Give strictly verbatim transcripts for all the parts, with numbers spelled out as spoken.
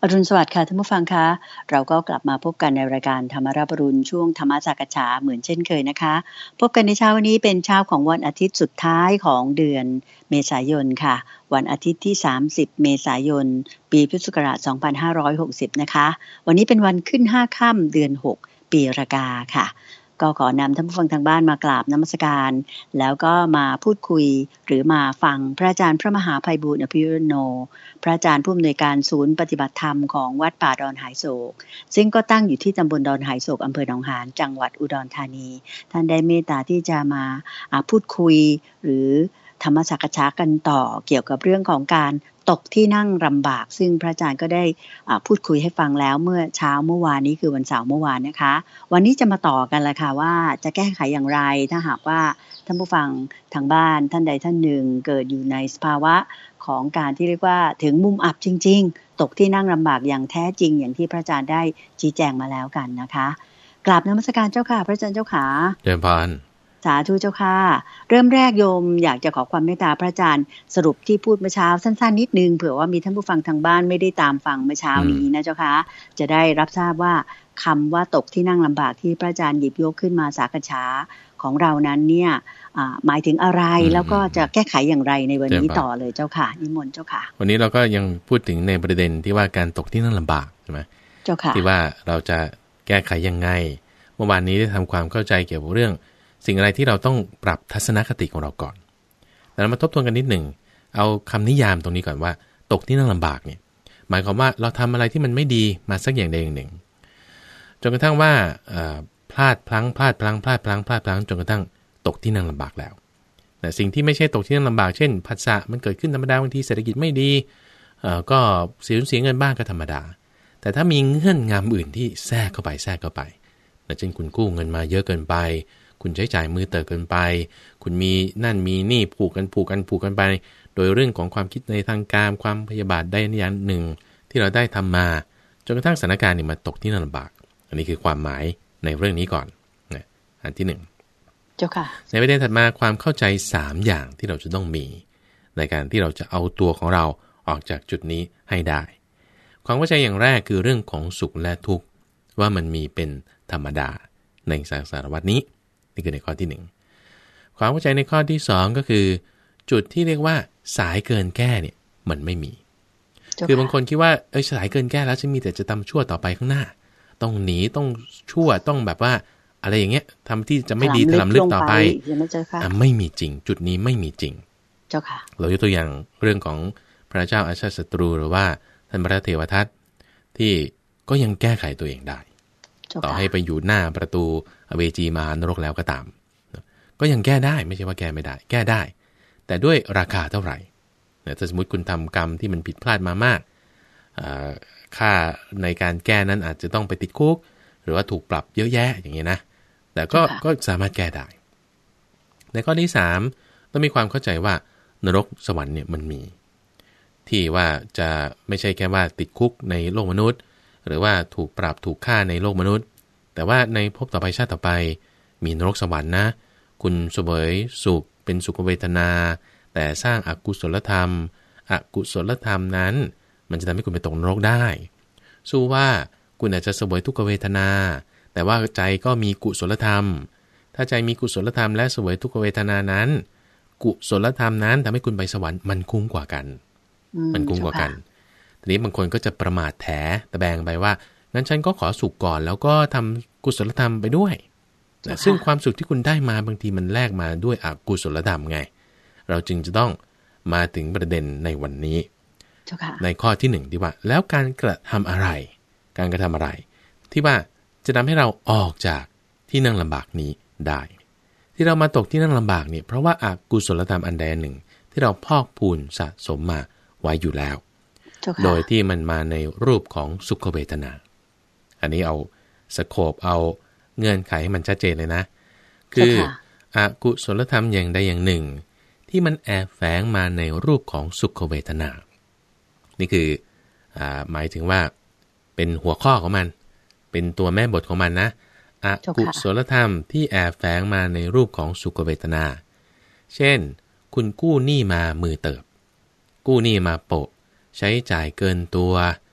อรุณสวัสดิ์ค่ะท่านผู้ฟังคะเราก็กลับมาพบกันในรายการธรรมราบรุณช่วงธรรมจักรฉาเหมือนเช่นเคยนะคะพบกันในเช้าวันนี้เป็นเช้าของวันอาทิตย์สุดท้ายของเดือนเมษายนค่ะวันอาทิตย์ที่สามสิบเมษายนปีพุทธศักราชสองพันห้าร้อยหกสิบนะคะวันนี้เป็นวันขึ้นห้าค่ำเดือนหกปีรากาค่ะก็ขอนำท่านผู้ฟังทางบ้านมากราบนมัสการแล้วก็มาพูดคุยหรือมาฟังพระอาจารย์พระมหาไพบูลย์อภิวโนพระอาจารย์ผู้อำนวยการศูนย์ปฏิบัติธรรมของวัดป่าดอนหายโศกซึ่งก็ตั้งอยู่ที่ตำบลดอนหายโศกอำเภอหนองหานจังหวัดอุดรธานีท่านได้เมตตาที่จะมาพูดคุยหรือธรรมสักษากันต่อเกี่ยวกับเรื่องของการตกที่นั่งลำบากซึ่งพระอาจารย์ก็ได้พูดคุยให้ฟังแล้วเมื่อเช้าเมื่อวานนี้คือวันเสาร์เมื่อวานนะคะวันนี้จะมาต่อกันละค่ะว่าจะแก้ไขอย่างไรถ้าหากว่าท่านผู้ฟังทางบ้านท่านใดท่านหนึ่งเกิดอยู่ในสภาวะของการที่เรียกว่าถึงมุมอับจริงๆตกที่นั่งลำบากอย่างแท้จริงอย่างที่พระอาจารย์ได้ชี้แจงมาแล้วกันนะคะกราบนมัสการเจ้าค่ะพระอาจารย์เจ้าขาเจริญพรสาธุเจ้าค่ะเริ่มแรกโยมอยากจะขอความเมตตาพระอาจารย์สรุปที่พูดเมื่อเช้าสั้นๆนิดนึงเผื่อว่ามีท่านผู้ฟังทางบ้านไม่ได้ตามฟังเมื่อเช้านี้นะเจ้าค่ะจะได้รับทราบว่าคำว่าตกที่นั่งลำบากที่พระอาจารย์หยิบยกขึ้นมาสักษาของเรานั้นเนี่ยหมายถึงอะไรแล้วก็จะแก้ไขอย่างไรในวันนี้ต่อเลยเจ้าค่ะนิมนต์เจ้าค่ะวันนี้เราก็ยังพูดถึงในประเด็นที่ว่าการตกที่นั่งลำบากใช่ไหมเจ้าค่ะที่ว่าเราจะแก้ไขยังไงเมื่อวานนี้ได้ทำความเข้าใจเกี่ยวกับเรื่องสิ่งอะไรที่เราต้องปรับทัศนคติของเราก่อนแต่เรามาทบทวนกันนิดหนึ่งเอาคำนิยามตรงนี้ก่อนว่าตกที่นั่งลำบากเนี่ยหมายความว่าเราทำอะไรที่มันไม่ดีมาสักอย่างใดอย่างหนึ่งจนกระทั่งว่าพลาดพลั้งพลาดพลั้งพลาดพลั้งพลาดพลั้งจนกระทั่งตกที่นั่งลำบากแล้วแต่สิ่งที่ไม่ใช่ตกที่นั่งลำบากเช่นผัสสะมันเกิดขึ้นธรรมดาบางทีเศรษฐกิจไม่ดีก็เสียเสียเงินบ้างก็ธรรมดาแต่ถ้ามีเงื่อนงำอื่นที่แทรกเข้าไปแทรกเข้าไปเช่นคุณกู้เงินมาเยอะเกินไปคุณใช้จ่ายมือเติบเกินไปคุณมีนั่นมีนี่ผูกกันผูกกันผูกกันไปโดยเรื่องของความคิดในทางการความพยาบาทได้อย่างหนึ่งที่เราได้ทำมาจนกระทั่งสถานการณ์นี่มาตกที่นั่งลำบากอันนี้คือความหมายในเรื่องนี้ก่อนนะอันที่หนึ่งเจ้าค่ะในประเด็นถัดมาความเข้าใจสามอย่างที่เราจะต้องมีในการที่เราจะเอาตัวของเราออกจากจุดนี้ให้ได้ความเข้าใจอย่างแรกคือเรื่องของสุขและทุกข์ว่ามันมีเป็นธรรมดาในสังสารวัฏนี้นี่คือในข้อที่หนึ่งความเข้าใจในข้อที่สองก็คือจุดที่เรียกว่าสายเกินแก้เนี่ยมันไม่มีคือบางคนคิดว่าเอ้ยสายเกินแก้แล้วฉันมีแต่จะทำชั่วต่อไปข้างหน้าต้องหนีต้องชั่วต้องแบบว่าอะไรอย่างเงี้ยทำที่จะไม่ดีถลำลึกต่อไปอ่ะไม่มีจริงจุดนี้ไม่มีจริงเจ้าค่ะเรายกตัวอย่างเรื่องของพระเจ้าอาชาติศัตรูหรือว่าท่านพระเทวทัตที่ก็ยังแก้ไขตัวเองได้ต่อให้ไปอยู่หน้าประตูอเวจีมหานรกแล้วก็ตามก็ยังแก้ได้ไม่ใช่ว่าแก้ไม่ได้แก้ได้แต่ด้วยราคาเท่าไหร่ถ้าสมมติคุณทำกรรมที่มันผิดพลาดมามากค่าในการแก้นั้นอาจจะต้องไปติดคุกหรือว่าถูกปรับเยอะแยะอย่างเงี้ยนะแต่ก็ก็สามารถแก้ได้ในข้อที่สามต้องมีความเข้าใจว่านรกสวรรค์เนี่ยมันมีที่ว่าจะไม่ใช่แค่ว่าติดคุกในโลกมนุษย์หรือว่าถูกปรับถูกฆ่าในโลกมนุษย์แต่ว่าในภพต่อไปชาติต่อไปมีนรกสวรรค์นะคุณเสวยสุขเป็นสุขเวทนาแต่สร้างอกุศลธรรมอกุศลธรรมนั้นมันจะทำให้คุณไปตกนรกได้สู้ว่าคุณอาจจะเสวยทุกขเวทนาแต่ว่าใจก็มีกุศลธรรมถ้าใจมีกุศลธรรมและเสวยทุกขเวทนานั้นกุศลธรรมนั้นทำให้คุณไปสวรรค์มันคุ้มกว่ากันมันคุ้มกว่ากันทีนี้บางคนก็จะประมาทแถตะแบงไปว่างั้นฉันก็ขอสุขก่อนแล้วก็ทำกุศลธรรมไปด้วยซึ่งความสุขที่คุณได้มาบางทีมันแลกมาด้วยอกุศลธรรมไงเราจึงจะต้องมาถึงประเด็นในวันนี้ในข้อที่หนึ่งที่ว่าแล้วการกระทำอะไรการกระทำอะไรที่ว่าจะทำให้เราออกจากที่นั่งลำบากนี้ได้ที่เรามาตกที่นั่งลำบากเนี่ยเพราะว่าอกุศลธรรมอันใดหนึ่งที่เราพอกพูนสะสมมาไว้อยู่แล้วโดยที่มันมาในรูปของสุขเวทนาอันนี้เอาสโคปเอาเงื่อนไขให้มันชัดเจนเลยนะคืออกุศลธรรมอย่างใดอย่างหนึ่งที่มันแอบแฝงมาในรูปของสุขเวทนานี่คืออ่าหมายถึงว่าเป็นหัวข้อของมันเป็นตัวแม่บทของมันนะอกุศลธรรมที่แอบแฝงมาในรูปของสุขเวทนาเช่นคุณกู้หนี้มามือเติบกู้หนี้มาโปะใช้จ่ายเกินตัว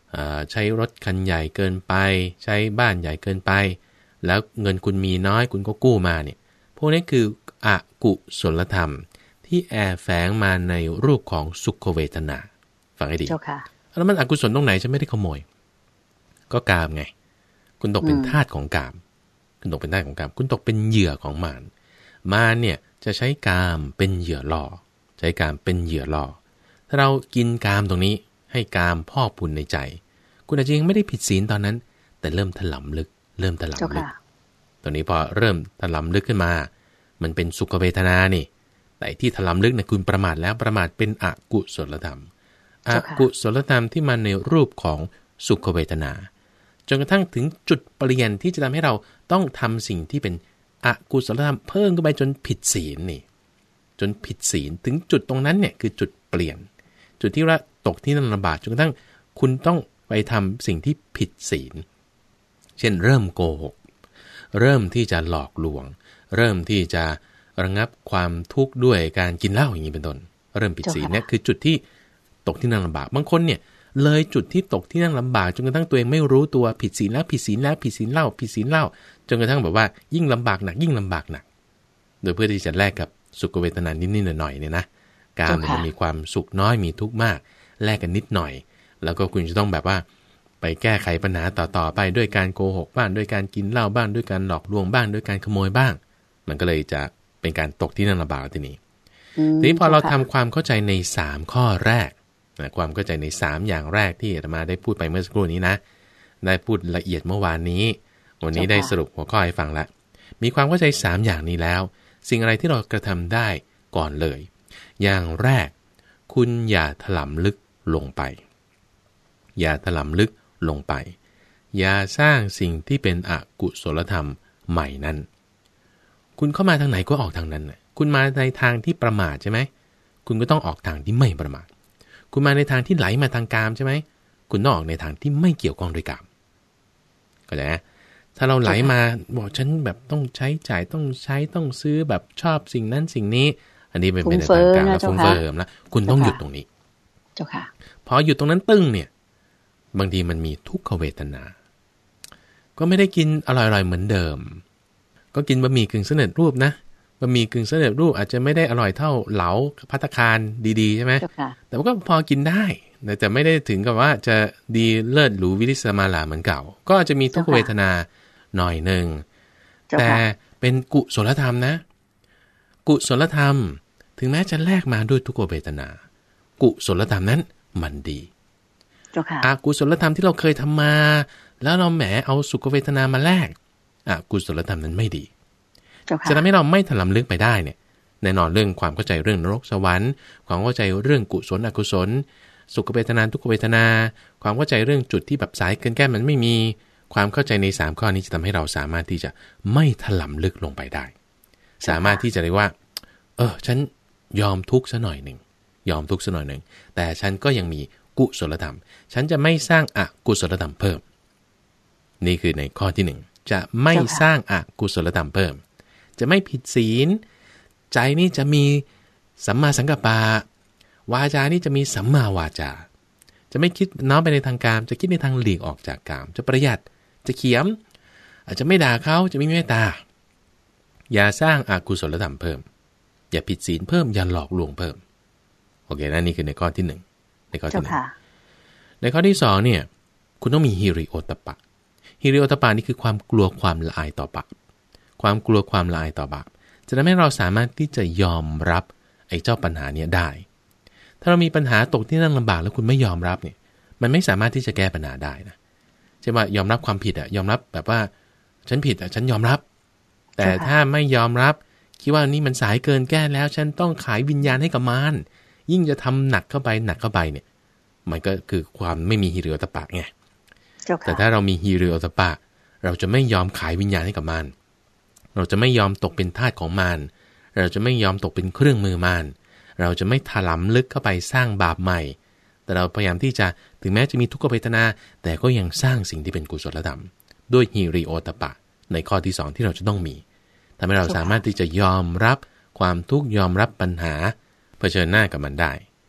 ใช้รถคันใหญ่เกินไปใช้บ้านใหญ่เกินไปแล้วเงินคุณมีน้อยคุณก็กู้มาเนี่ยพวกนี้คืออกุศลธรรมที่แอบแฝงมาในรูปของสุขเวทนาฟังให้ดีแล้วมันอกุศลตรงไหนฉันไม่ได้ขโมยก็กามไงคุณตกเป็นทาสของกามคุณตกเป็นทาสของกามคุณตกเป็นเหยื่อของมารมารเนี่ยจะใช้กามเป็นเหยื่อล่อใช้กามเป็นเหยื่อล่อถ้าเรากินกามตรงนี้ให้กามพอกพูนในใจคุณอาจจะยังไม่ได้ผิดศีลตอนนั้นแต่เริ่มถลำลึกเริ่มถลำลึกตอนนี้พอเริ่มถลำลึกขึ้นมามันเป็นสุขเวทนานี่แต่ที่ถลำลึกเนี่ยคุณประมาทแล้วประมาทเป็นอกุศลธรรมอกุศลธรรมที่มาในรูปของสุขเวทนาจนกระทั่งถึงจุดเปลี่ยนที่จะทำให้เราต้องทำสิ่งที่เป็นอกุศลธรรมเพิ่มขึ้นไปจนผิดศีลนี่จนผิดศีลถึงจุดตรงนั้นเนี่ยคือจุดเปลี่ยนจุดที่ว่าตกที่นั่นลำบากจนกระทั่งคุณต้องไปทำสิ่งที่ผิดศีลเช่นเริ่มโกหกเริ่มที่จะหลอกลวงเริ่มที่จะระงับความทุกข์ด้วยการกินเหล้าอย่างนี้เป็นต้นเริ่มผิดศีลเนี่ยคือจุดที่ตกที่นั่นลำบากบางคนเนี่ยเลยจุดที่ตกที่นั่นลำบากจนกระทั่งตัวเองไม่รู้ตัวผิดศีลแล้วผิดศีลแล้วผิดศีลเหล้าผิดศีลเหล้าจนกระทั่งแบบว่ายิ่งลำบากหนักยิ่งลำบากหนักโดยเพื่อที่จะแลกกับสุขเวทนานิดๆหน่อยๆเนี่ยนะการมันมีความสุขน้อยมีทุกข์มากแลกกันนิดหน่อยแล้วก็คุณจะต้องแบบว่าไปแก้ไขปัญหาต่อๆไปด้วยการโกหกบ้างด้วยการกินเหล้าบ้างด้วยการหลอกลวงบ้างด้วยการขโมยบ้างมันก็เลยจะเป็นการตกที่นั่นลำบากทีนี้ทีนี้พอเราทำความเข้าใจในสามข้อแรกนะความเข้าใจในสามอย่างแรกที่อาตมาได้พูดไปเมื่อสักครู่นี้นะได้พูดละเอียดเมื่อวานนี้วันนี้ได้สรุปหัวข้อให้ฟังละมีความเข้าใจสามอย่างนี้แล้วสิ่งอะไรที่เรากระทำได้ก่อนเลยอย่างแรกคุณอย่าถลำลึกลงไปอย่าถลำลึกลงไปอย่าสร้างสิ่งที่เป็นอกุศลธรรมใหม่นั้นคุณเข้ามาทางไหนก็ออกทางนั้นนะคุณมาในทางที่ประมาทใช่ไหมคุณก็ต้องออกทางที่ไม่ประมาทคุณมาในทางที่ไหลมาทางกามใช่ไหมคุณต้องออกในทางที่ไม่เกี่ยวข้องด้วยกามก็ได้นะถ้าเราไหลมาบอกฉันแบบต้องใช้จ่ายต้องใช้ต้องซื้อแบบชอบสิ่งนั้นสิ่งนี้อันนี้เป็นในทางกามแล้วฟุ้งเฟ้อแล้วคุณต้องหยุดตรงนี้เจ้าค่ะพอหยุดตรงนั้นตึ้งเนี่ยบางทีมันมีทุกขเวทนาก็ไม่ได้กินอร่อยๆเหมือนเดิมก็กินบะหมี่กึ่งสำเร็จรูปนะบะหมี่กึ่งสำเร็จรูปอาจจะไม่ได้อร่อยเท่าเหลาภัตตาคารดีๆใช่ไหมแต่ว่าก็พอกินได้แต่ไม่ได้ถึงกับว่าจะดีเลิศหรูวิริสมาลาเหมือนเก่าก็อาจจะมีทุกขเวทนาหน่อยนึงแต่เป็นกุศลธรรมนะกุศลธรรมถึงแม้จะแลกมาด้วยทุกขเวทนากุศลธรรมนั้นมันดีอกุศลธรรมที่เราเคยทำมาแล้วเราแหมเอาสุขเวทนามาแลกอกุศลธรรมนั้นไม่ดีจะทำให้เราไม่ถลำลึกไปได้เนี่ยแน่นอนเรื่องความเข้าใจเรื่องนรกสวรรค์ความเข้าใจเรื่องกุศลอกุศลสุขเวทนาทุกขเวทนาความเข้าใจเรื่องจุดที่แบบสายเกินแก้มันไม่มีความเข้าใจในสามข้อนี้จะทำให้เราสามารถที่จะไม่ถลำลึกลงไปได้สามารถที่จะเรียกว่าเออฉันยอมทุกข์ซะหน่อยหนึ่งยอมทุกข์ซะหน่อยหนึ่งแต่ฉันก็ยังมีกุศลธรรมฉันจะไม่สร้างอกุศลธรรมเพิ่มนี่คือในข้อที่หนึ่งจะไม่สร้างอกุศลธรรมเพิ่มจะไม่ผิดศีลใจนี่จะมีสัมมาสังกัปปะวาจานี่จะมีสัมมาวาจาจะไม่คิดน้อมไปในทางกามจะคิดในทางหลีกออกจากกามจะประหยัดจะเขียมอาจจะไม่ด่าเขาจะไม่เมตตาอย่าสร้างอกุศลธรรมเพิ่มอย่าผิดศีลเพิ่มอย่าหลอกลวงเพิ่มโอเคนะนี่คือในข้อที่หนึ่งในข้อที่หนึ่งในข้อที่สองเนี่ยคุณต้องมีฮิริโอตปะฮิริโอตปะนี่คือความกลัวความละอายต่อบาปความกลัวความละอายต่อบาปจะทำให้เราสามารถที่จะยอมรับไอ้เจ้าปัญหาเนี้ยได้ถ้าเรามีปัญหาตกที่นั่งลำบากแล้วคุณไม่ยอมรับเนี่ยมันไม่สามารถที่จะแก้ปัญหาได้นะใช่ไหมยอมรับความผิดอะยอมรับแบบว่าฉันผิดอะฉันยอมรับแต่ถ้าไม่ยอมรับคิดว่านี่มันสายเกินแก้แล้วฉันต้องขายวิญญาณให้กับมารยิ่งจะทำหนักเข้าไปหนักเข้าไปเนี่ยมันก็คือความไม่มีฮิริโอตปะไงแต่ถ้าเรามีฮิริโอตปะเราจะไม่ยอมขายวิญญาณให้กับมารเราจะไม่ยอมตกเป็นทาสของมารเราจะไม่ยอมตกเป็นเครื่องมือมารเราจะไม่ถลำลึกเข้าไปสร้างบาปใหม่แต่เราพยายามที่จะถึงแม้จะมีทุกขเวทนาแต่ก็ยังสร้างสิ่งที่เป็นกุศลธรรมด้วยฮิริโอตปะในข้อที่สองที่เราจะต้องมีทำให้เราสามารถที่จะยอมรับความทุกข์ยอมรับปัญหาเผชิญหน้ากับมันได้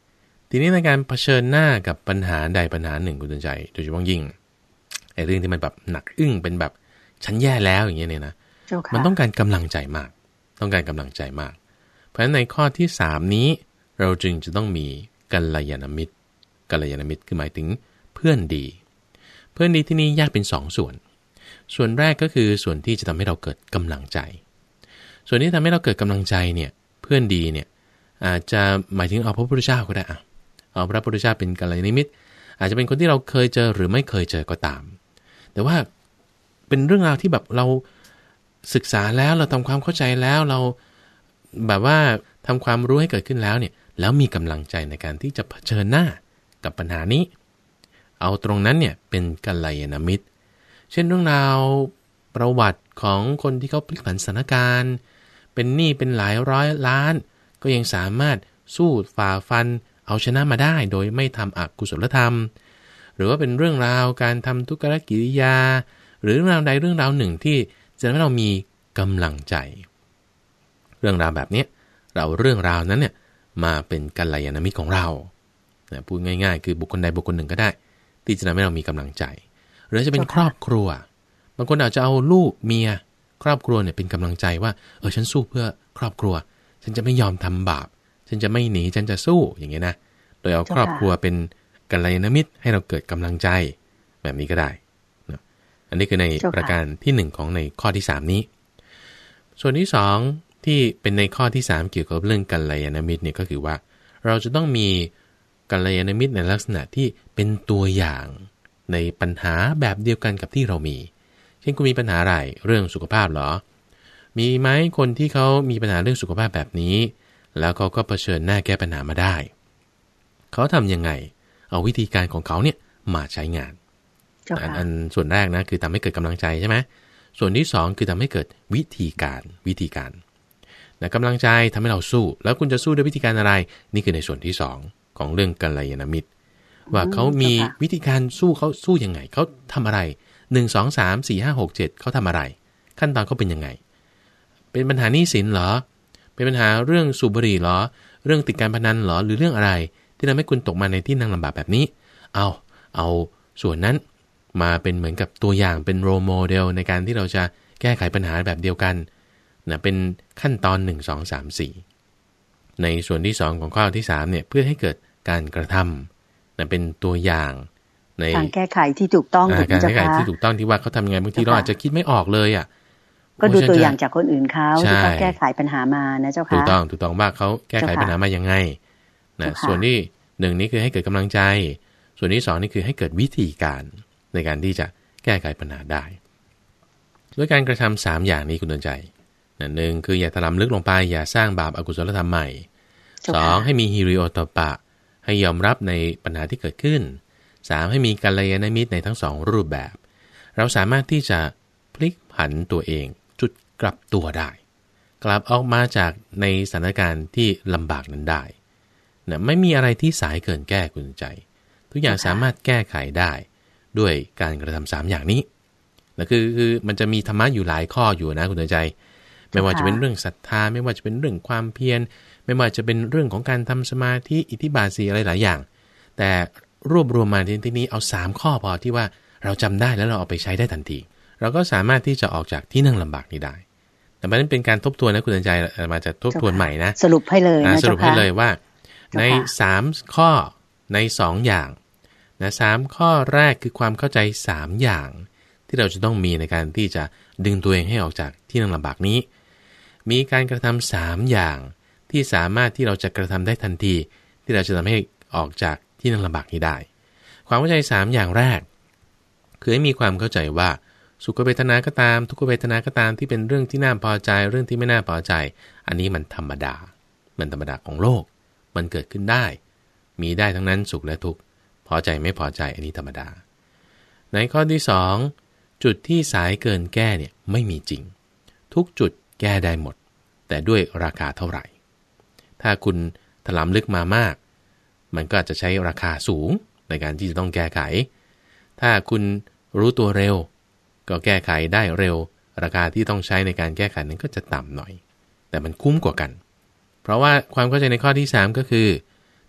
ทีนี้ในการเผชิญหน้ากับปัญหาใดปัญหาหนึ่งคุณเตือนใจโดยเฉพาะยิ่งไอ้เรื่องที่มันแบบหนักอึ้งเป็นแบบฉันแย่แล้วอย่างเงี้ยเนี่ยนะมันต้องการกำลังใจมากต้องการกำลังใจมากเพราะฉะนั้นในข้อที่สามนี้เราจึงจะต้องมีกัลยาณมิตรกัลยาณมิตรคือหมายถึงเพื่อนดีเพื่อนดีที่นี่แยกเป็นสองส่วนส่วนแรกก็คือส่วนที่จะทำให้เราเกิดกำลังใจส่วนที่ทำให้เราเกิดกำลังใจเนี่ยเพื่อนดีเนี่ยอาจจะหมายถึงเอาพระพุทธเจ้าก็ได้อะเอาพระพุทธเจ้าเป็นกัลยาณมิตรอาจจะเป็นคนที่เราเคยเจอหรือไม่เคยเจอก็ตามแต่ว่าเป็นเรื่องราวที่แบบเราศึกษาแล้วเราทำความเข้าใจแล้วเราแบบว่าทำความรู้ให้เกิดขึ้นแล้วเนี่ยแล้วมีกำลังใจในการที่จะเผชิญหน้ากับปัญหานี้เอาตรงนั้นเนี่ยเป็นกัลยาณมิตรเช่นเรื่องราวประวัติของคนที่เขาพลิกผันสถานการณ์เป็นหนี้เป็นหลายร้อยล้านก็ยังสามารถสู้ฝ่าฟันเอาชนะมาได้โดยไม่ทำอกุศลธรรมหรือว่าเป็นเรื่องราวการทำทุกขกิริยาหรือเรื่องราวใดเรื่องราวหนึ่งที่จะทำให้เรามีกำลังใจเรื่องราวแบบนี้เราเรื่องราวนั้นเนี่ยมาเป็นกัลยาณมิตรของเราพูดง่ายๆคือบุคคลใดบุคคลหนึ่งก็ได้ที่จะทำให้เรามีกำลังใจหรือจะเป็นครอบครัวบางคนอาจจะเอาลูกเมียครอบครัวเนี่ยเป็นกำลังใจว่าเออฉันสู้เพื่อครอบครัวฉันจะไม่ยอมทำบาปฉันจะไม่หนีฉันจะสู้อย่างเงี้ยนะโดยเอาครอบครัวเป็นกัลยาณมิตรให้เราเกิดกำลังใจแบบนี้ก็ได้นะอันนี้คือในประการที่หนึ่งของในข้อที่สามนี้ส่วนที่สองที่เป็นในข้อที่สามเกี่ยวกับเรื่องกัลยาณมิตรเนี่ยก็คือว่าเราจะต้องมีกัลยาณมิตรในลักษณะที่เป็นตัวอย่างในปัญหาแบบเดียวกันกับที่เรามีเช่นคุณมีปัญหาอะไรเรื่องสุขภาพเหรอมีไหมคนที่เขามีปัญหาเรื่องสุขภาพแบบนี้แล้วเขาก็เผชิญหน้าแก้ปัญหามาได้เขาทำยังไงเอาวิธีการของเขาเนี่ยมาใช้งานอันอันส่วนแรกนะคือทำให้เกิดกำลังใจใช่ไหมส่วนที่สองคือทำให้เกิดวิธีการวิธีการนะกำลังใจทำให้เราสู้แล้วคุณจะสู้ด้วยวิธีการอะไรนี่คือในส่วนที่สองของเรื่องกัลยาณมิตรว่าเขามีวิธีการสู้เขาสู้ยังไงเขาทำอะไรหนึ่ง สอง สาม สี่ ห้า หก เจ็ดเขาทำอะไรขั้นตอนเขาเป็นยังไงเป็นปัญหาหนี้สินเหรอเป็นปัญหาเรื่องสูบบุหรี่เหรอเรื่องติดการพนันเหรอหรือเรื่องอะไรที่ทำให้คุณตกมาในที่นั่งลำบากแบบนี้เอาเอาส่วนนั้นมาเป็นเหมือนกับตัวอย่างเป็นโรโมเดลในการที่เราจะแก้ไขปัญหาแบบเดียวกันนะเป็นขั้นตอนหนึ่ง สอง สาม สี่ในส่วนที่สองของข้อที่สามเนี่ยเพื่อให้เกิดการกระทำนะเป็นตัวอย่างในการแก้ไขที่ถูกต้องการแก้ไขที่ถูกต้องที่ว่าเขาทำยังไงบางทีเราอาจจะคิดไม่ออกเลยอ่ะก็ดูตัวอย่างจากคนอื่นเขาที่เขาแก้ไขปัญหามานะเจ้าค่ะถูกต้องถูกต้องว่าเขาแก้ไขปัญหามายังไงนะส่วนที่หนึ่งนี้คือให้เกิดกำลังใจส่วนที่สองนี่คือให้เกิดวิธีการในการที่จะแก้ไขปัญหาได้ด้วยการกระทำสามอย่างนี้คุณเตือนใจหนึ่งคืออย่าถลำลึกลงไปอย่าสร้างบาปอกุศลธรรมใหม่สองให้มีฮิริโอตปะให้ยอมรับในปัญหาที่เกิดขึ้นสามให้มีกัลยาณมิตรในทั้งสองรูปแบบเราสามารถที่จะพลิกผันตัวเองจุดกลับตัวได้กลับออกมาจากในสถานการณ์ที่ลำบากนั้นได้นะไม่มีอะไรที่สายเกินแก้คุณใจทุกอย่างสามารถแก้ไขได้ด้วยการกระทำสามอย่างนี้นะคือคือมันจะมีธรรมะอยู่หลายข้ออยู่นะคุณใจไม่ว่าจะเป็นเรื่องศรัทธาไม่ว่าจะเป็นเรื่องความเพียรไม่ว่าจะเป็นเรื่องของการทำสมาธิอิทธิบาทสี่อะไรหลายอย่างแต่รวบรวมมาที่นี้เอาสามข้อพอที่ว่าเราจำได้แล้วเราเอาไปใช้ได้ทันทีเราก็สามารถที่จะออกจากที่นั่งลำบากนี้ได้แต่มันเป็นการทบทวนนะคุณใจมาจะทบทวนใหม่นะสรุปให้เลยนะสรุปให้เลยว่าในสามข้อในสองอย่างนะสามข้อแรกคือความเข้าใจสามอย่างที่เราจะต้องมีในการที่จะดึงตัวเองให้ออกจากที่นั่งลำบากนี้มีการกระทำสามอย่างที่สามารถที่เราจะกระทำได้ทันทีที่เราจะทำให้ออกจากที่นั่งลำบากนี้ได้ความเข้าใจสามอย่างแรกคือให้มีความเข้าใจว่าสุขเวทนาก็ตามทุกขเวทนาก็ตามที่เป็นเรื่องที่น่าพอใจเรื่องที่ไม่น่าพอใจอันนี้มันธรรมดามันธรรมดาของโลกมันเกิดขึ้นได้มีได้ทั้งนั้นสุขและทุกข์พอใจไม่พอใจอันนี้ธรรมดาในข้อที่สองจุดที่สายเกินแก้เนี่ยไม่มีจริงทุกจุดแก้ได้หมดแต่ด้วยราคาเท่าไหร่ถ้าคุณถลำลึกมามากมันก็อาจจะใช้ราคาสูงในการที่จะต้องแก้ไขถ้าคุณรู้ตัวเร็วก็แก้ไขได้เร็วราคาที่ต้องใช้ในการแก้ไขนั้นก็จะต่ำหน่อยแต่มันคุ้มกว่ากันเพราะว่าความเข้าใจในข้อที่สามก็คือ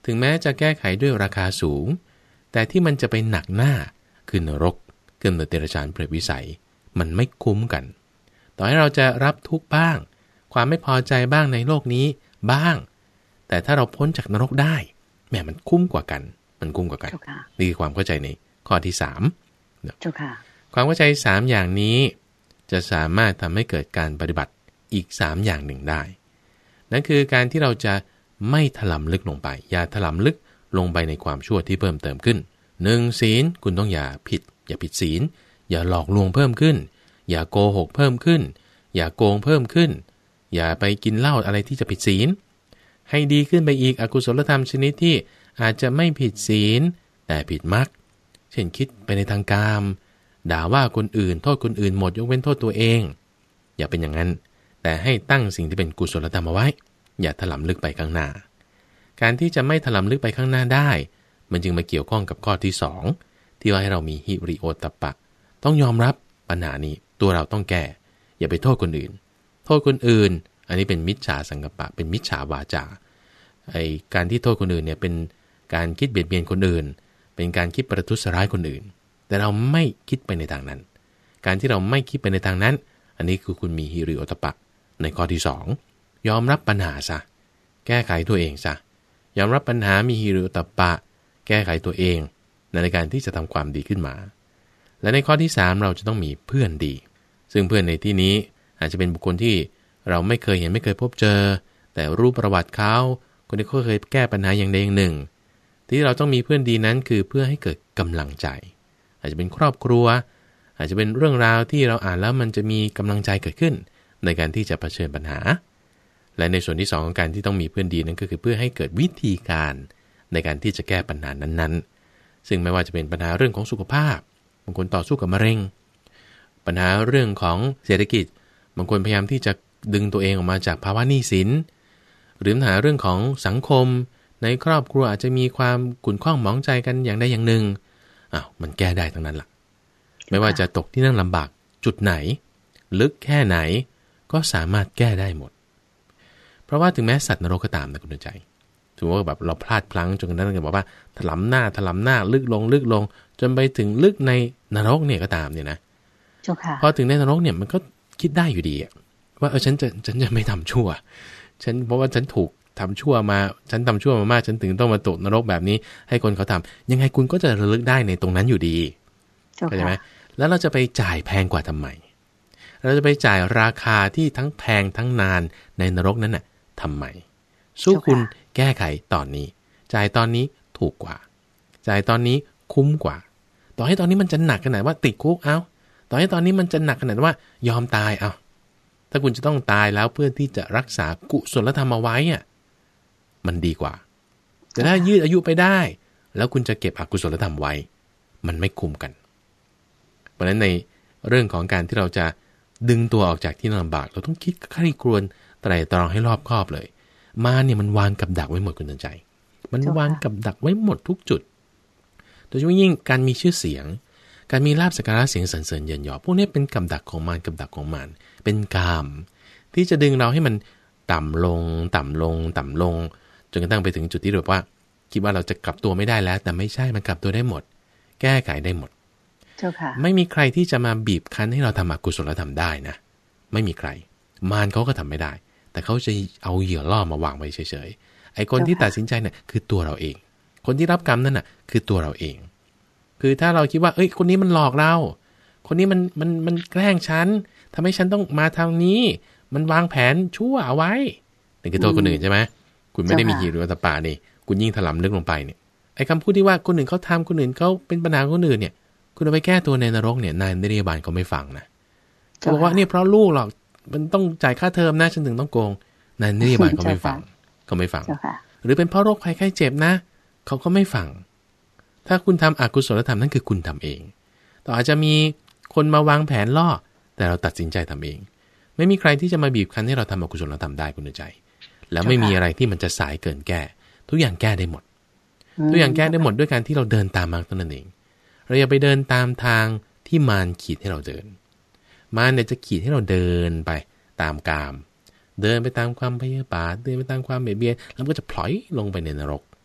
ถึงแม้จะแก้ไขด้วยราคาสูงแต่ที่มันจะไปหนักหน้าคือนรกกำเนิดเดรัจฉานเปรตวิสัยมันไม่คุ้มกันต่อให้เราจะรับทุกข์บ้างความไม่พอใจบ้างในโลกนี้บ้างแต่ถ้าเราพ้นจากนรกได้แหมมันคุ้มกว่ากันมันคุ้มกว่ากันนี่คือความเข้าใจในข้อที่สามความเข้าใจสามอย่างนี้จะสามารถทำให้เกิดการปฏิบัติอีกสามอย่างหนึ่งได้นั่นคือการที่เราจะไม่ถลำลึกลงไปอย่าถลำลึกลงไปในความชั่วที่เพิ่มเติมขึ้นหนึ่งศีลคุณต้องอย่าผิดอย่าผิดศีลอย่าหลอกลวงเพิ่มขึ้นอย่าโกหกเพิ่มขึ้นอย่าโกงเพิ่มขึ้นอย่าไปกินเหล้าอะไรที่จะผิดศีลให้ดีขึ้นไปอีกอกุศลธรรมชนิดที่อาจจะไม่ผิดศีลแต่ผิดมรรคเช่นคิดไปในทางกามด่าว่าคนอื่นโทษคนอื่นหมดยกเว้นโทษตัวเองอย่าเป็นอย่างนั้นแต่ให้ตั้งสิ่งที่เป็นกุศลธรรมเอาไว้อย่าถลำลึกไปข้างหน้าการที่จะไม่ถลำลึกไปข้างหน้าได้มันจึงมาเกี่ยวข้องกับข้อที่สองที่ว่าให้เรามีหิริโอตตัปปะต้องยอมรับปัญหานี้ตัวเราต้องแก้อย่าไปโทษคนอื่นโทษคนอื่นอันนี้เป็นมิจฉาสังกัปปะเป็นมิจฉาวาจาไอการที่โทษคนอื่นเนี่ยเป็นการคิดเบียดเบียนคนอื่นเป็นการคิดประทุษร้ายคนอื่นแต่เราไม่คิดไปในทางนั้นการที่เราไม่คิดไปในทางนั้นอันนี้คือคุณมีหิริโอตตัปปะในข้อที่สองยอมรับปัญหาซะแก้ไขตัวเองซะยอมรับปัญหามีหิริโอตตัปปะแก้ไขตัวเองในการที่จะทำความดีขึ้นมาและในข้อที่สามเราจะต้องมีเพื่อนดีซึ่งเพื่อนในที่นี้อาจจะเป็นบุคคลที่เราไม่เคยเห็นไม่เคยพบเจอแต่รู้ประวัติเขาคนที่เขาเคยแก้ปัญหาอย่างใดอย่างหนึ่งที่เราต้องมีเพื่อนดีนั้นคือเพื่อให้เกิดกำลังใจอาจจะเป็นครอบครัวอาจจะเป็นเรื่องราวที่เราอ่านแล้วมันจะมีกำลังใจเกิดขึ้นในการที่จะเผชิญปัญหาและในส่วนที่สองของการที่ต้องมีเพื่อนดีนั้นก็คือเพื่อให้เกิดวิธีการในการที่จะแก้ปัญหานั้นๆซึ่งไม่ว่าจะเป็นปัญหาเรื่องของสุขภาพบางคนต่อสู้กับมะเร็งปัญหาเรื่องของเศรษฐกิจบางคนพยายามที่จะดึงตัวเองออกมาจากภาวะหนี้สินหรือปัญหาเรื่องของสังคมในครอบครัวอาจจะมีความขุ่นข้องหมองใจกันอย่างใดอย่างหนึ่งอ้าวมันแก้ได้ทั้งนั้นล่ะไม่ว่าจะตกที่นั่งลำบากจุดไหนลึกแค่ไหนก็สามารถแก้ได้หมดเพราะว่าถึงแม้สัตว์นรกก็ตามนะคุณใจถือว่าแบบเราพลาดพลั้งจนกระทั่งบอกว่าถลำหน้าถลำหน้าลึกลงลึกลงจนไปถึงลึกในนรกเนี่ยก็ตามเนี่ยนะพอถึงในนรกเนี่ยมันก็คิดได้อยู่ดีว่าเออฉันจะฉันจะไม่ทำชั่วฉันเพราะว่าฉันถูกทำชั่วมาฉันทำชั่วมามากฉันถึงต้องมาตกนรกแบบนี้ให้คนเขาทำยังไงคุณก็จะระลึกได้ในตรงนั้นอยู่ดีเข้าใจไหมแล้วเราจะไปจ่ายแพงกว่าทำไมเราจะไปจ่ายราคาที่ทั้งแพงทั้งนานในนรกนั้นน่ะทำไมสู้คุณแก้ไขตอนนี้จ่ายตอนนี้ถูกกว่าจ่ายตอนนี้คุ้มกว่าต่อให้ตอนนี้มันจะหนักขนาดว่าติดคุกเอาต่อให้ตอนนี้มันจะหนักขนาดว่ายอมตายเอาถ้าคุณจะต้องตายแล้วเพื่อที่จะรักษากุศลธรรมเอาไว้อ่ะมันดีกว่าแต่ถ้ายืดอายุไปได้แล้วคุณจะเก็บอกุศลธรรมไว้มันไม่คุ้มกันเพราะฉะนั้นในเรื่องของการที่เราจะดึงตัวออกจากที่ลำบากเราต้องคิดใคร่ครวญไตร่ตรองให้รอบคอบเลยมาเนี่ยมันวางกับดักไว้หมดคุณใจมันวางกับดักไว้หมดทุกจุดโดยเฉพาะยิ่งการมีชื่อเสียงการมีลาภสักการะเสียงสรรเสริญเยินยอพวกนี้เป็นกับดักของมารกับดักของมารเป็นกามที่จะดึงเราให้มันต่ำลงต่ำลงต่ำลงจนกระทั่งไปถึงจุดที่แบบว่าคิดว่าเราจะกลับตัวไม่ได้แล้วแต่ไม่ใช่มันกลับตัวได้หมดแก้ไขได้หมดไม่มีใครที่จะมาบีบคั้นให้เราทำอกุศลธรรมได้นะไม่มีใครมารเขาก็ทำไม่ได้แต่เขาจะเอาเหยื่อล่อมาวางไว้เฉยๆไอ้คนที่ตัดสินใจเนี่ยคือตัวเราเองคนที่รับกรรมนั่นน่ะคือตัวเราเองคือถ้าเราคิดว่าเอ้ยคนนี้มันหลอกเราคนนี้มันมันมันแกล้งฉันทำให้ฉันต้องมาทางนี้มันวางแผนชั่วเอาไว้นี่คือตัวคนอื่นใช่ไหมคุณไม่ได้มีหิริโอตตัปปะนี่คุณยิ่งถลำลึกลงไปเนี่ยไอ้คำพูดที่ว่าคนอื่นเขาทำคนอื่นเขาเป็นปัญหาคนอื่นเนี่ยคุณเอาไปแก้ตัวในนรกเนี่ยนายนริยบาลเขาไม่ฟังนะเขาบอกว่าเนี่ยเพราะลูกหรอกมันต้องจ่ายค่าเทอมนะฉันถึงต้องโกงนายนริยบาลเขาไม่ฟังเขาไม่ฟังหรือเป็นเพราะโรคภัยไข้เจ็บนะเขาก็ไม่ฟังถ้าคุณทำอกุศลธรรมนั่นคือคุณทำเองต่ออาจจะมีคนมาวางแผนล่อแต่เราตัดสินใจทำเองไม่มีใครที่จะมาบีบคั้นให้เราทำอกุศลธรรมได้คุณใจแล้วไม่มีอะไรที่มันจะสายเกินแก้ทุกอย่างแก้ได้หมดทุกอย่างแก้ได้หมดด้วยการที่เราเดินตามมารเท่านั้นเองเราอย่าไปเดินตามทางที่มารขีดให้เราเดินมารเนี่ยจะขีดให้เราเดินไปตามกามเดินไปตามความพยาบาทเดินไปตามความเบียดเบียนแล้วก็จะพลอยลงไปในนรก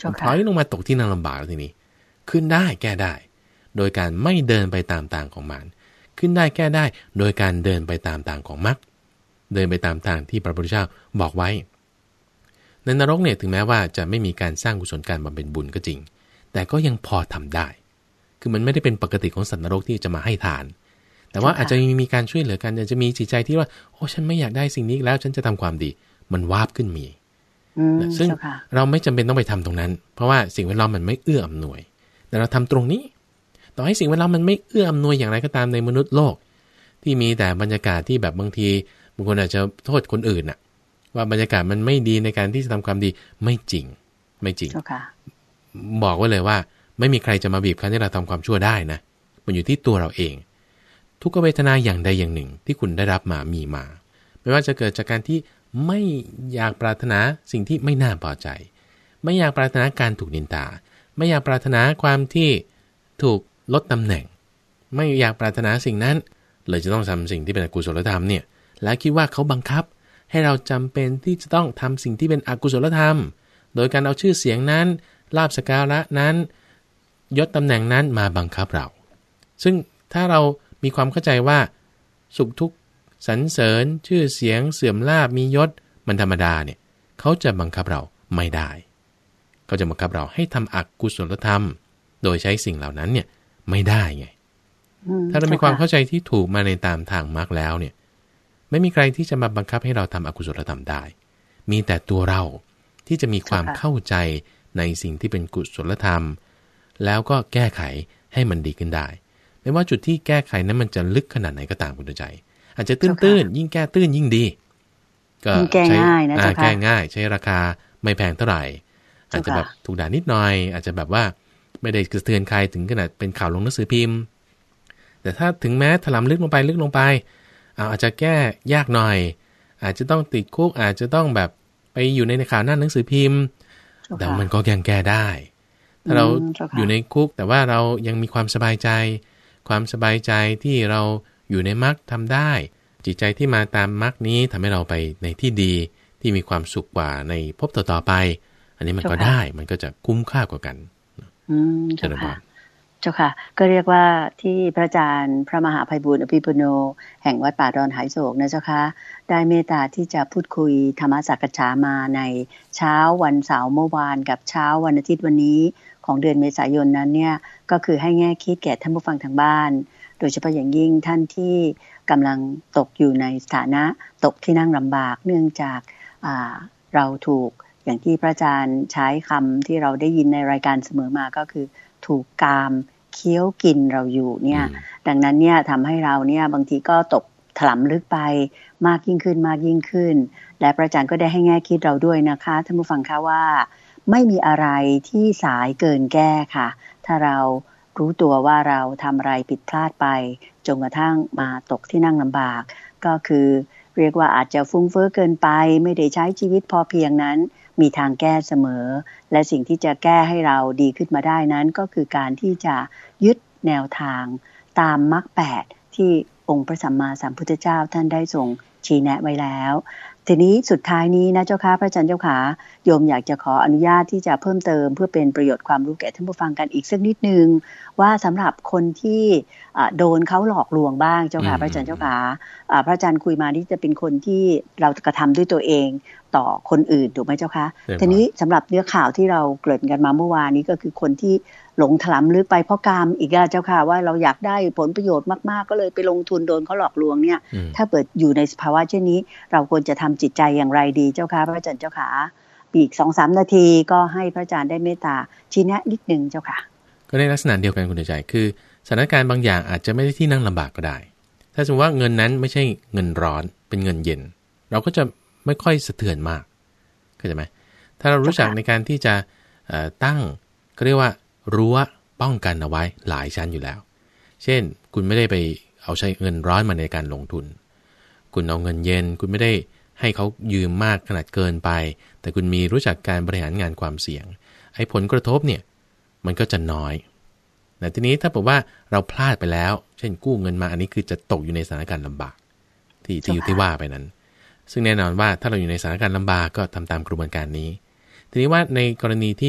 ถอยลงมาตกที่นั่งลำบากทีนี้ขึ้นได้แก้ได้โดยการไม่เดินไปตามทางของมารขึ้นได้แก้ได้โดยการเดินไปตามทางของมรรคเดินไปตามทางที่พระพุทธเจ้าบอกไว้ในนรกเนี่ยถึงแม้ว่าจะไม่มีการสร้างกุศลการบำเพ็ญบุญก็จริงแต่ก็ยังพอทำได้คือมันไม่ได้เป็นปกติของสัตว์นรกที่จะมาให้ทานแต่ว่าอาจจะมีการช่วยเหลือกันอาจจะมีจิตใจที่ว่าโอ้ฉันไม่อยากได้สิ่งนี้แล้วฉันจะทำความดีมันวาบขึ้นมีซึ่งเราไม่จำเป็นต้องไปทำตรงนั้นเพราะว่าสิ่งแวดล้อมมันไม่เอื้ออำนวยแต่เราทำตรงนี้ต่อให้สิ่งแวดล้อมมันไม่เอื้ออำนวยอย่างไรก็ตามในมนุษย์โลกที่มีแต่บรรยากาศที่แบบบางทีบางคนอาจจะโทษคนอื่นน่ะว่าบรรยากาศมันไม่ดีในการที่จะทำความดีไม่จริงไม่จริงบอกไว้เลยว่าไม่มีใครจะมาบีบคั้นให้เราทำความชั่วได้นะมันอยู่ที่ตัวเราเองทุกขเวทนาอย่างใดอย่างหนึ่งที่คุณได้รับมามีมาไม่ว่าจะเกิดจากการที่ไม่อยากปรารถนาสิ่งที่ไม่น่าพอใจไม่อยากปรารถนาการถูกนินทาไม่อยากปรารถนาความที่ถูกลดตำแหน่งไม่อยากปรารถนาสิ่งนั้นเลยจะต้องทำสิ่งที่เป็นอกุศลธรรมเนี่ยแล้วคิดว่าเขาบังคับให้เราจำเป็นที่จะต้องทำสิ่งที่เป็นอกุศลธรรมโดยการเอาชื่อเสียงนั้นลาภสักการะนั้นยศตำแหน่งนั้นมาบังคับเราซึ่งถ้าเรามีความเข้าใจว่าสุขทุกข์สรรเสริญชื่อเสียงเสื่อมลาภมียศมันธรรมดาเนี่ยเขาจะบังคับเราไม่ได้เขาจะบังคับเราให้ทำอกุศลธรรมโดยใช้สิ่งเหล่านั้นเนี่ยไม่ได้ไงถ้าเรามีความเข้าใจที่ถูกมาในตามทางมรรคแล้วเนี่ยไม่มีใครที่จะมาบังคับให้เราทำอกุศลธรรมได้มีแต่ตัวเราที่จะมีความเข้าใจในสิ่งที่เป็นกุศลธรรมแล้วก็แก้ไขให้มันดีขึ้นได้ไม่ว่าจุดที่แก้ไขนั้นมันจะลึกขนาดไหนก็ตามคุณใจอาจจะตื้นๆยิ่งแก้ตื้นยิ่งดีก็ใช้แก้ง่ายใช้ราคาไม่แพงเท่าไหร่อาจจะแบบถูกด่านิดหน่อยอาจจะแบบว่าไม่ได้กระเทือนใครถึงขนาดเป็นข่าวลงหนังสือพิมพ์แต่ถ้าถึงแม้ถลำลึกลงไปลึกลงไปอาจจะแก้ยากหน่อยอาจจะต้องติดคุกอาจจะต้องแบบไปอยู่ในข่าวหน้าหนังสือพิมพ์แต่มันก็ยังแก้ได้ถ้าเราอยู่ในคุกแต่ว่าเรายังมีความสบายใจความสบายใจที่เราอยู่ในมรรคทำได้จิตใจที่มาตามมรรคนี้ทำให้เราไปในที่ดีที่มีความสุขกว่าในภพต่อๆไปอันนี้มันก็ได้มันก็จะคุ้มค่ากว่ากันอืมเจ้าค่ะเจ้าค่ะก็เรียกว่าที่พระอาจารย์พระมหาไพบูลย์อภิปุโนแห่งวัดป่าดอนหายโศกนะเจ้าค่ะได้เมตตาที่จะพูดคุยธรรมสักฉามาในเช้าวันเสาร์เมื่อวานกับเช้าวันอาทิตย์วันนี้ของเดือนเมษายนนั้นเนี่ยก็คือให้แง่คิดแก่ท่านผู้ฟังทางบ้านโดยเฉพาะอย่างยิ่งท่านที่กำลังตกอยู่ในสถานะตกที่นั่งลำบากเนื่องจากเราถูกอย่างที่พระอาจารย์ใช้คำที่เราได้ยินในรายการเสมอมาก็คือถูกกามเคี้ยวกินเราอยู่เนี่ยดังนั้นเนี่ยทำให้เราเนี่ยบางทีก็ตกถลำลึกไปมากยิ่งขึ้นมากยิ่งขึ้นและพระอาจารย์ก็ได้ให้แง่คิดเราด้วยนะคะท่านผู้ฟังคะว่าไม่มีอะไรที่สายเกินแก้ค่ะถ้าเรารู้ตัวว่าเราทำอะไรผิดพลาดไปจนกระทั่งมาตกที่นั่งลำบากก็คือเรียกว่าอาจจะฟุ้งเฟ้อเกินไปไม่ได้ใช้ชีวิตพอเพียงนั้นมีทางแก้เสมอและสิ่งที่จะแก้ให้เราดีขึ้นมาได้นั้นก็คือการที่จะยึดแนวทางตามมรรคแปดที่องค์พระสัมมาสัมพุทธเจ้าท่านได้ทรงชี้แนะไว้แล้วทีนี้สุดท้ายนี้นะเจ้าค่ะพระอาจารย์เจ้าค่ะโยมอยากจะขออนุญาตที่จะเพิ่มเติมเพื่อเป็นประโยชน์ความรู้แก่ท่านผู้ฟังกันอีกสักนิดนึงว่าสำหรับคนที่โดนเขาหลอกลวงบ้างเจ้าค่ะพระอาจารย์เจ้าค่ะพระอาจารย์คุยมาที่จะเป็นคนที่เรากระทำด้วยตัวเองต่อคนอื่นถูกไหมเจ้าคะทีนี้สำหรับเนื้อข่าวที่เราเกริ่นกันมาเมื่อวานนี้ก็คือคนที่หลงถลำลึกไปเพราะกามอีกแล้วเจ้าค่ะว่าเราอยากได้ผลประโยชน์มากๆก็เลยไปลงทุนโดนเขาหลอกลวงเนี่ยถ้าเปิดอยู่ในสภาวะเช่นนี้เราควรจะทำจิตใจอย่างไรดีเจ้าค่ะพระอาจารย์เจ้าค่ะอีก สองถึงสาม นาทีก็ให้พระอาจารย์ได้เมตตาชี้แนะนิดนึงเจ้าค่ะก็ในลักษณะเดียวกันคุณใจคือสถานการณ์บางอย่างอาจจะไม่ได้ที่นั่งลำบากก็ได้ถ้าสมมติว่าเงินนั้นไม่ใช่เงินร้อนเป็นเงินเย็นเราก็จะไม่ค่อยสะเทือนมากเข้าใจไหมถ้าเรารู้จักในการที่จะตั้งก็เรียกว่ารั้วป้องกันเอาไว้หลายชั้นอยู่แล้วเช่นคุณไม่ได้ไปเอาใช้เงินร้อนมาในการลงทุนคุณเอาเงินเย็นคุณไม่ได้ให้เขายืมมากขนาดเกินไปแต่คุณมีรู้จักการบริหารงานความเสี่ยงไอ้ผลกระทบเนี่ยมันก็จะน้อยแต่ทีนี้ถ้าบอกว่าเราพลาดไปแล้วเช่นกู้เงินมาอันนี้คือจะตกอยู่ในสถานการณ์ลำบากที่ที่อยู่ที่ว่าไปนั้นซึ่งแน่นอนว่าถ้าเราอยู่ในสถานการณ์ลำบากก็ทำตามกระบวนการนี้ทีนี้ว่าในกรณีที่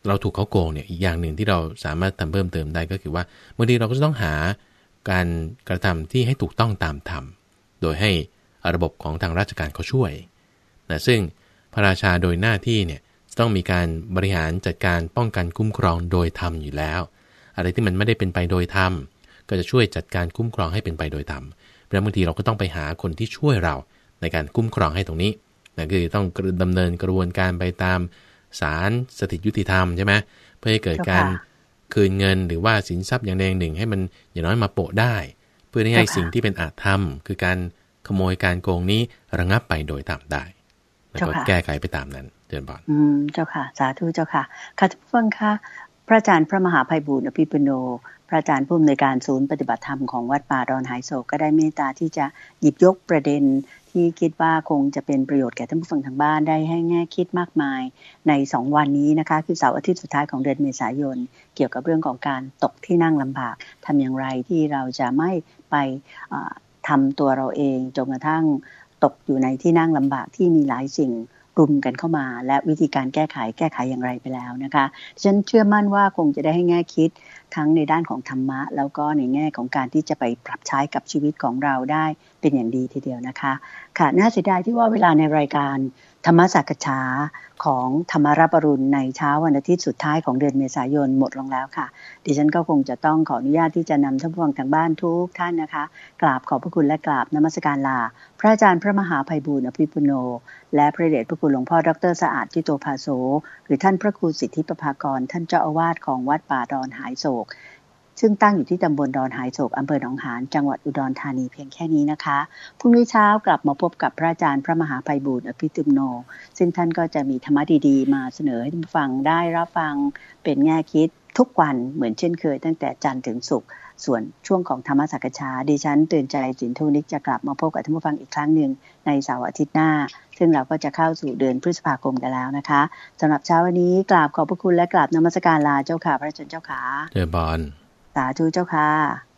เราถูกเขาโกงเนี่ยอีกอย่างหนึ่งที่เราสามารถทำเพิ่มเติมได้ก็คือว่าบางทีเราก็จะต้องหาการกระทำที่ให้ถูกต้องตามธรรมโดยให้ระบบของทางราชการเขาช่วยนะซึ่งพระราชาโดยหน้าที่เนี่ยต้องมีการบริหารจัดการป้องกันคุ้มครองโดยธรรมอยู่แล้วอะไรที่มันไม่ได้เป็นไปโดยธรรมก็จะช่วยจัดการคุ้มครองให้เป็นไปโดยธรรมเพราะบางทีเราก็ต้องไปหาคนที่ช่วยเราในการคุ้มครองให้ตรงนี้นั่นคือต้องดำเนินกระบวนการไปตามศาลสถิตยุติธรรมใช่ไหมเพื่อให้เกิดการคืนเงินหรือว่าสินทรัพย์อย่างใดอย่างหนึ่งให้มันอย่างน้อยมาโปะได้เพื่อให้สิ่งที่เป็นอาธรรมคือการขโมยการโกงนี้ระงับไปโดยธรรมได้แล้วก็แก้ไขไปตามนั้นเจริญพรอืมเจ้าค่ะสาธุเจ้าค่ะค่ะทุกท่านคะพระอาจารย์พระมหาไพบูลย์อภิปุโนพระอาจารย์ผู้อำนวยการศูนย์ปฏิบัติธรรมของวัดป่าดอนหายโศกก็ได้เมตตาที่จะหยิบยกประเด็นที่คิดว่าคงจะเป็นประโยชน์แก่ท่านผู้ฟังทางบ้านได้ให้แง่คิดมากมายในสองวันนี้นะคะคือเสาร์อาทิตย์สุดท้ายของเดือนเมษายนเกี่ยวกับเรื่องของการตกที่นั่งลำบากทำอย่างไรที่เราจะไม่ไปทำตัวเราเองจนกระทั่งตกอยู่ในที่นั่งลำบากที่มีหลายสิ่งรุมกันเข้ามาและวิธีการแก้ไขแก้ไขอย่างไรไปแล้วนะคะฉันเชื่อมั่นว่าคงจะได้ให้แง่คิดทั้งในด้านของธรรมะแล้วก็ในแง่ของการที่จะไปปรับใช้กับชีวิตของเราได้เป็นอย่างดีทีเดียวนะคะค่ะน่าเสียดายที่ว่าเวลาในรายการธรรมสักษาของธรรมรับอรุณในเช้าวันอาทิตย์สุดท้ายของเดือนเมษายนหมดลงแล้วค่ะดิฉันก็คงจะต้องขออนุญาตที่จะนำท่านผู้ฟังทางบ้านทุกท่านนะคะกราบขอบพระคุณและกราบนมัสการลาพระอาจารย์พระมหาไพบูลย์อภิปุโนและพระเดชพระคุณหลวงพ่อดร.สะอาดจิโตภาโสหรือท่านพระครูสิทธิประภากรท่านเจ้าอาวาสของวัดป่าดอนหายโศกซึ่งตั้งอยู่ที่ตำบลดอนหายโศกอำเภอหนองหานจังหวัดอุดรธานีเพียงแค่นี้นะคะพรุ่งนี้เช้ากลับมาพบกับพระอาจารย์พระมหาไพบูลย์อภิปุโนซึ่งท่านก็จะมีธรรมะดีๆมาเสนอให้ท่านฟังได้รับฟังเป็นแง่คิดทุกวันเหมือนเช่นเคยตั้งแต่จันทร์ถึงศุกร์ส่วนช่วงของธรรมสักษาดิฉันตื่นใจสินทุนิกจะกลับมาพบกับท่านผู้ฟังอีกครั้งหนึ่งในเสาร์อาทิตย์หน้าซึ่งเราก็จะเข้าสู่เดือนพฤษภาคมกันแล้วนะคะสำหรับเช้าวันนี้กราบขอบพระคุณและกราบนมัสการลาเจ้าค่ะพระอาจารย์เจ้าค่ะเจริญพรสาธุเจ้าค่ะ